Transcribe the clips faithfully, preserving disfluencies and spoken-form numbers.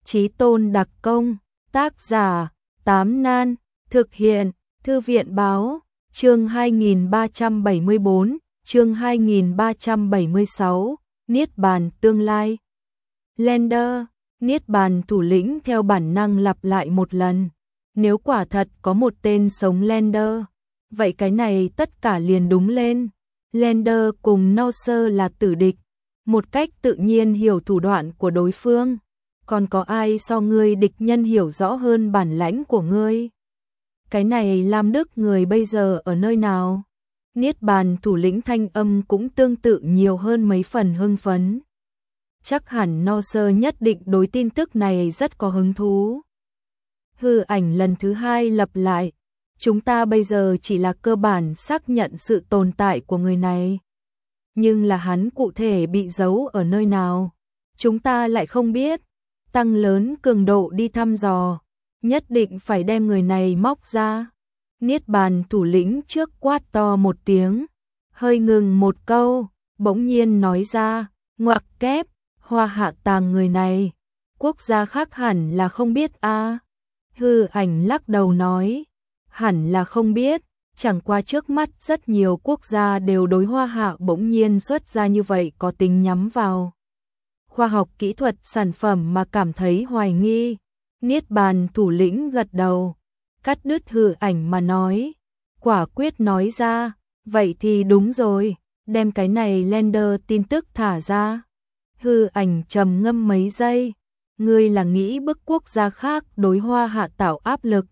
Chí Tôn đặc công, tác giả, Tám Nan, thực hiện, Thư viện báo, chương hai nghìn ba trăm bảy mươi bốn, chương hai nghìn ba trăm bảy mươi sáu, Niết Bàn tương lai. Lender, Niết Bàn thủ lĩnh theo bản năng lặp lại một lần. Nếu quả thật có một tên sống Lender, vậy cái này tất cả liền đúng lên. Lender cùng Norse là tử địch, một cách tự nhiên hiểu thủ đoạn của đối phương. Còn có ai so ngươi địch nhân hiểu rõ hơn bản lãnh của ngươi? Cái này Lam Đức người bây giờ ở nơi nào? Niết Bàn thủ lĩnh thanh âm cũng tương tự nhiều hơn mấy phần hưng phấn. Chắc hẳn Norse nhất định đối tin tức này rất có hứng thú. Hư ảnh lần thứ hai lặp lại. Chúng ta bây giờ chỉ là cơ bản xác nhận sự tồn tại của người này. Nhưng là hắn cụ thể bị giấu ở nơi nào? Chúng ta lại không biết. Tăng lớn cường độ đi thăm dò. Nhất định phải đem người này móc ra. Niết Bàn thủ lĩnh trước quát to một tiếng. Hơi ngừng một câu. Bỗng nhiên nói ra. Ngoặc kép. Hoa Hạ tàng người này. Quốc gia khác hẳn là không biết a. À. Hư ảnh lắc đầu nói. Hẳn là không biết. Chẳng qua trước mắt rất nhiều quốc gia đều đối Hoa Hạ bỗng nhiên xuất ra như vậy có tính nhắm vào khoa học kỹ thuật sản phẩm mà cảm thấy hoài nghi. Niết Bàn thủ lĩnh gật đầu, cắt đứt hư ảnh mà nói, quả quyết nói ra, vậy thì đúng rồi, đem cái này Lender tin tức thả ra. Hư ảnh trầm ngâm mấy giây, ngươi là nghĩ bức quốc gia khác đối Hoa Hạ tạo áp lực,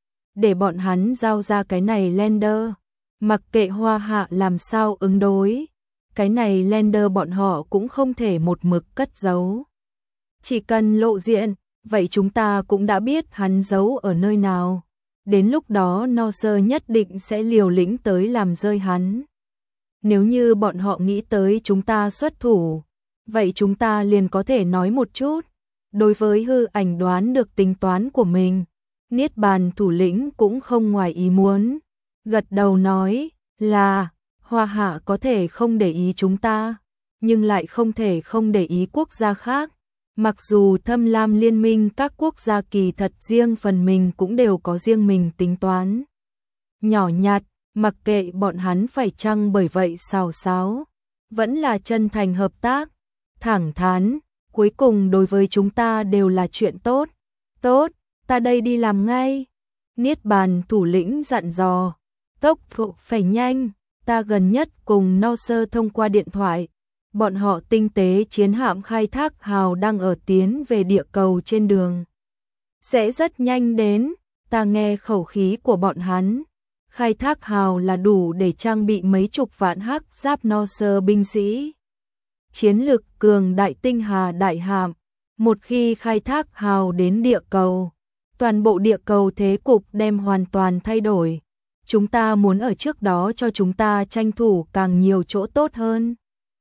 để bọn hắn giao ra cái này Lender, mặc kệ Hoa Hạ làm sao ứng đối. Cái này Lender bọn họ cũng không thể một mực cất giấu. Chỉ cần lộ diện, vậy chúng ta cũng đã biết hắn giấu ở nơi nào. Đến lúc đó Norse nhất định sẽ liều lĩnh tới làm rơi hắn. Nếu như bọn họ nghĩ tới chúng ta xuất thủ, vậy chúng ta liền có thể nói một chút. Đối với hư ảnh đoán được tính toán của mình, Niết Bàn thủ lĩnh cũng không ngoài ý muốn. Gật đầu nói là Hoa Hạ có thể không để ý chúng ta, nhưng lại không thể không để ý quốc gia khác. Mặc dù Thâm Lam liên minh các quốc gia kỳ thật riêng phần mình cũng đều có riêng mình tính toán nhỏ nhặt, mặc kệ bọn hắn phải chăng bởi vậy xào xáo, vẫn là chân thành hợp tác, thẳng thắn, cuối cùng đối với chúng ta đều là chuyện tốt. Tốt, ta đây đi làm ngay. Niết Bàn thủ lĩnh dặn dò, tốc độ phải nhanh. Ta gần nhất cùng Norse thông qua điện thoại, bọn họ tinh tế chiến hạm khai thác hào đang ở tiến về địa cầu trên đường. Sẽ rất nhanh đến, ta nghe khẩu khí của bọn hắn. Khai thác hào là đủ để trang bị mấy chục vạn hắc giáp Norse binh sĩ. Chiến lực cường đại tinh hà đại hạm, một khi khai thác hào đến địa cầu, toàn bộ địa cầu thế cục đem hoàn toàn thay đổi. Chúng ta muốn ở trước đó cho chúng ta tranh thủ càng nhiều chỗ tốt hơn.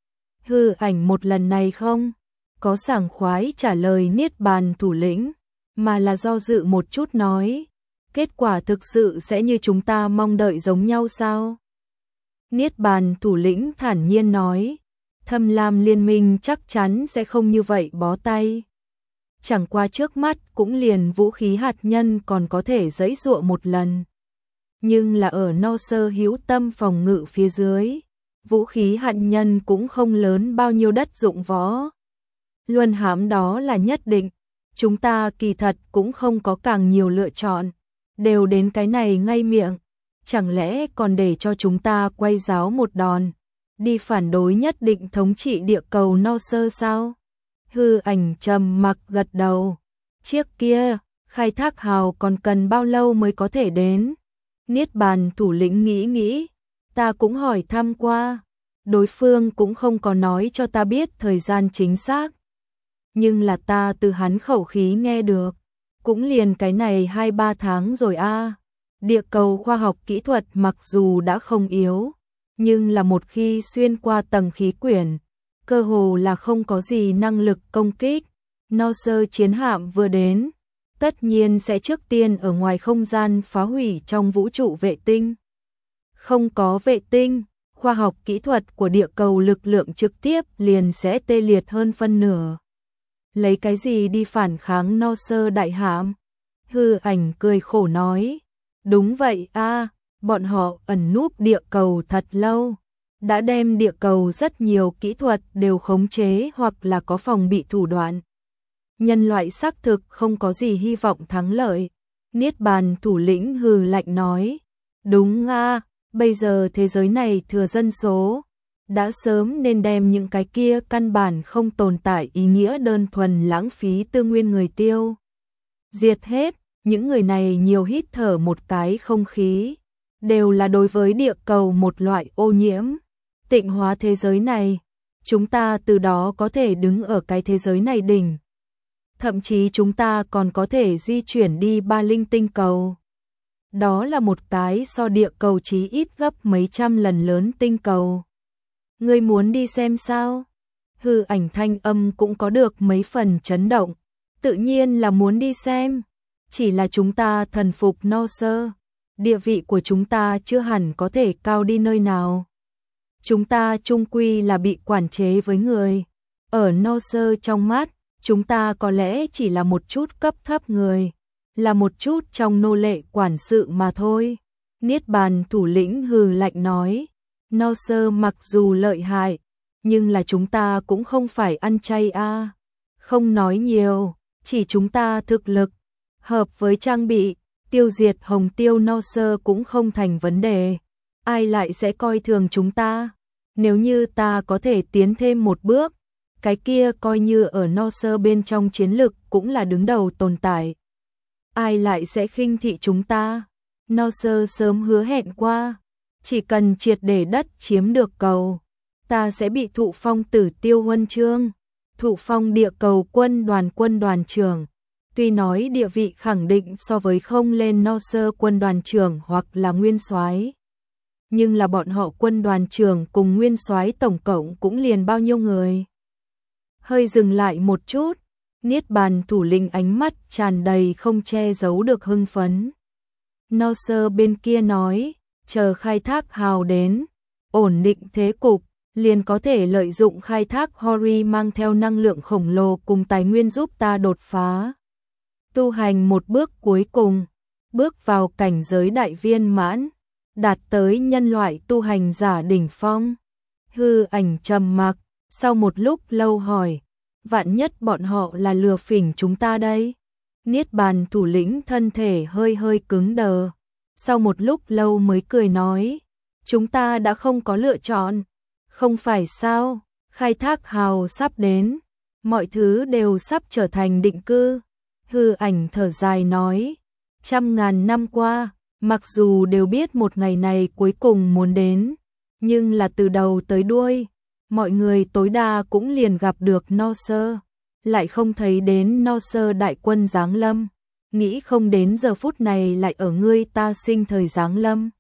Hư ảnh một lần này không có sảng khoái trả lời Niết Bàn thủ lĩnh, mà là do dự một chút nói, kết quả thực sự sẽ như chúng ta mong đợi giống nhau sao? Niết Bàn thủ lĩnh thản nhiên nói, Thâm Lam liên minh chắc chắn sẽ không như vậy bó tay. Chẳng qua trước mắt cũng liền vũ khí hạt nhân còn có thể giãy giụa một lần. Nhưng là ở Norse hữu tâm phòng ngự phía dưới, vũ khí hạt nhân cũng không lớn bao nhiêu đất dụng võ. Luân hãm đó là nhất định, chúng ta kỳ thật cũng không có càng nhiều lựa chọn, đều đến cái này ngay miệng, chẳng lẽ còn để cho chúng ta quay giáo một đòn, đi phản đối nhất định thống trị địa cầu Norse sao? Hư ảnh trầm mặc gật đầu, chiếc kia, khai thác hào còn cần bao lâu mới có thể đến? Niết Bàn thủ lĩnh nghĩ nghĩ, ta cũng hỏi thăm qua, đối phương cũng không có nói cho ta biết thời gian chính xác. Nhưng là ta từ hắn khẩu khí nghe được, cũng liền cái này hai ba tháng rồi a. À. Địa cầu khoa học kỹ thuật mặc dù đã không yếu, nhưng là một khi xuyên qua tầng khí quyển, cơ hồ là không có gì năng lực công kích. Norse chiến hạm vừa đến, tất nhiên sẽ trước tiên ở ngoài không gian phá hủy trong vũ trụ vệ tinh. Không có vệ tinh, khoa học kỹ thuật của địa cầu lực lượng trực tiếp liền sẽ tê liệt hơn phân nửa. lấy cái gì đi phản kháng No Sơ đại hạm? Hư Ảnh cười khổ nói, đúng vậy a, bọn họ ẩn núp địa cầu thật lâu, đã đem địa cầu rất nhiều kỹ thuật đều khống chế hoặc là có phòng bị thủ đoạn. Nhân loại xác thực không có gì hy vọng thắng lợi. Niết Bàn thủ lĩnh hừ lạnh nói, đúng a, bây giờ thế giới này thừa dân số, đã sớm nên đem những cái kia căn bản không tồn tại ý nghĩa đơn thuần lãng phí tư nguyên người tiêu diệt hết. Những người này nhiều hít thở một cái không khí, đều là đối với địa cầu một loại ô nhiễm. Tịnh hóa thế giới này, chúng ta từ đó có thể đứng ở cái thế giới này đỉnh. Thậm chí chúng ta còn có thể di chuyển đi ba linh tinh cầu. Đó là một cái so địa cầu chí ít gấp mấy trăm lần lớn tinh cầu. Ngươi muốn đi xem sao? Hư Ảnh thanh âm cũng có được mấy phần chấn động. Tự nhiên là muốn đi xem. Chỉ là chúng ta thần phục No Sơ, địa vị của chúng ta chưa hẳn có thể cao đi nơi nào. Chúng ta chung quy là bị quản chế với người. Ở No Sơ trong mắt, chúng ta có lẽ chỉ là một chút cấp thấp người, là một chút trong nô lệ quản sự mà thôi. Niết Bàn thủ lĩnh hừ lạnh nói, No Sơ mặc dù lợi hại, nhưng là chúng ta cũng không phải ăn chay a. Không nói nhiều, chỉ chúng ta thực lực hợp với trang bị, tiêu diệt Hồng Tiêu No Sơ cũng không thành vấn đề. Ai lại sẽ coi thường chúng ta? Nếu như ta có thể tiến thêm một bước, cái kia coi như ở No Sơ bên trong chiến lực cũng là đứng đầu tồn tại. Ai lại sẽ khinh thị chúng ta? No Sơ sớm hứa hẹn qua, chỉ cần triệt để đất chiếm được cầu, ta sẽ bị thụ phong Tử Tiêu huân chương, thụ phong địa cầu quân đoàn quân đoàn trưởng. Tuy nói địa vị khẳng định so với không lên No Sơ quân đoàn trưởng hoặc là nguyên soái, nhưng là bọn họ quân đoàn trưởng cùng nguyên soái tổng cộng cũng liền bao nhiêu người. Hơi dừng lại một chút, Niết Bàn thủ lĩnh ánh mắt tràn đầy không che giấu được hưng phấn. No Sơ bên kia nói, chờ khai thác hào đến, ổn định thế cục, liền có thể lợi dụng khai thác Hori mang theo năng lượng khổng lồ cùng tài nguyên giúp ta đột phá. Tu hành một bước cuối cùng, bước vào cảnh giới đại viên mãn, đạt tới nhân loại tu hành giả đỉnh phong. Hư Ảnh trầm mặc, sau một lúc lâu hỏi, vạn nhất bọn họ là lừa phỉnh chúng ta đây? Niết Bàn thủ lĩnh thân thể hơi hơi cứng đờ, sau một lúc lâu mới cười nói, chúng ta đã không có lựa chọn, không phải sao? Khai thác hào sắp đến, mọi thứ đều sắp trở thành định cư. Hư Ảnh thở dài nói, trăm ngàn năm qua, mặc dù đều biết một ngày này cuối cùng muốn đến, nhưng là từ đầu tới đuôi, mọi người tối đa cũng liền gặp được No Sơ, lại không thấy đến No Sơ đại quân giáng lâm, nghĩ không đến giờ phút này lại ở ngươi ta sinh thời giáng lâm.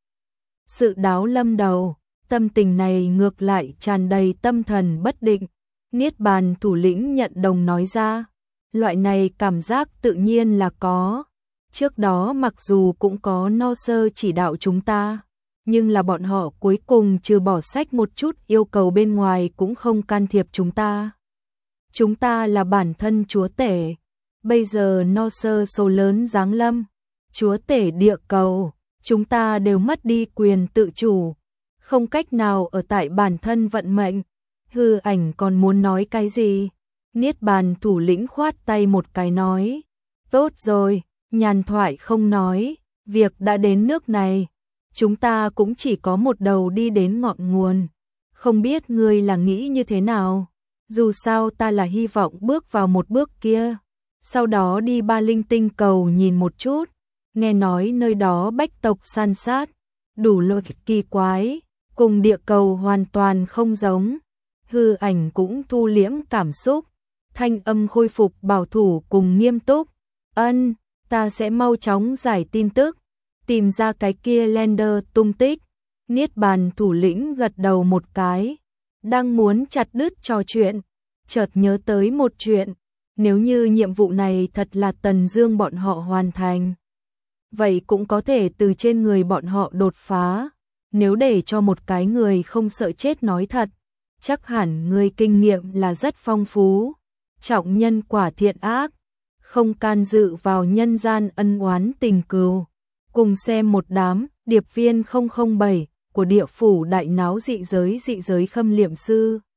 Sự đáo lâm đầu, tâm tình này ngược lại tràn đầy tâm thần bất định. Niết Bàn thủ lĩnh nhận đồng nói ra, loại này cảm giác tự nhiên là có. Trước đó mặc dù cũng có No Sơ chỉ đạo chúng ta, nhưng là bọn họ cuối cùng trừ bỏ sách một chút yêu cầu bên ngoài cũng không can thiệp chúng ta. Chúng ta là bản thân chúa tể, bây giờ No Sơ số lớn giáng lâm, chúa tể địa cầu, chúng ta đều mất đi quyền tự chủ, không cách nào ở tại bản thân vận mệnh. Hư Ảnh còn muốn nói cái gì? Niết Bàn thủ lĩnh khoát tay một cái nói, tốt rồi, nhàn thoại không nói, việc đã đến nước này, chúng ta cũng chỉ có một đầu đi đến ngọn nguồn. Không biết ngươi là nghĩ như thế nào? Dù sao ta là hy vọng bước vào một bước kia, sau đó đi ba linh tinh cầu nhìn một chút, nghe nói nơi đó bách tộc san sát, đủ loại kỳ quái, cùng địa cầu hoàn toàn không giống. Hư Ảnh cũng thu liễm cảm xúc, thanh âm khôi phục bảo thủ cùng nghiêm túc. Ân, ta sẽ mau chóng giải tin tức, tìm ra cái kia Lander tung tích. Niết Bàn thủ lĩnh gật đầu một cái, đang muốn chặt đứt trò chuyện, chợt nhớ tới một chuyện, nếu như nhiệm vụ này thật là Tần Dương bọn họ hoàn thành, vậy cũng có thể từ trên người bọn họ đột phá. Nếu để cho một cái người không sợ chết nói thật, chắc hẳn người kinh nghiệm là rất phong phú. trọng nhân quả thiện ác, không can dự vào nhân gian ân oán tình cừu. Cùng xem một đám điệp viên không không bảy của địa phủ đại náo dị giới dị giới Khâm Liệm Sư.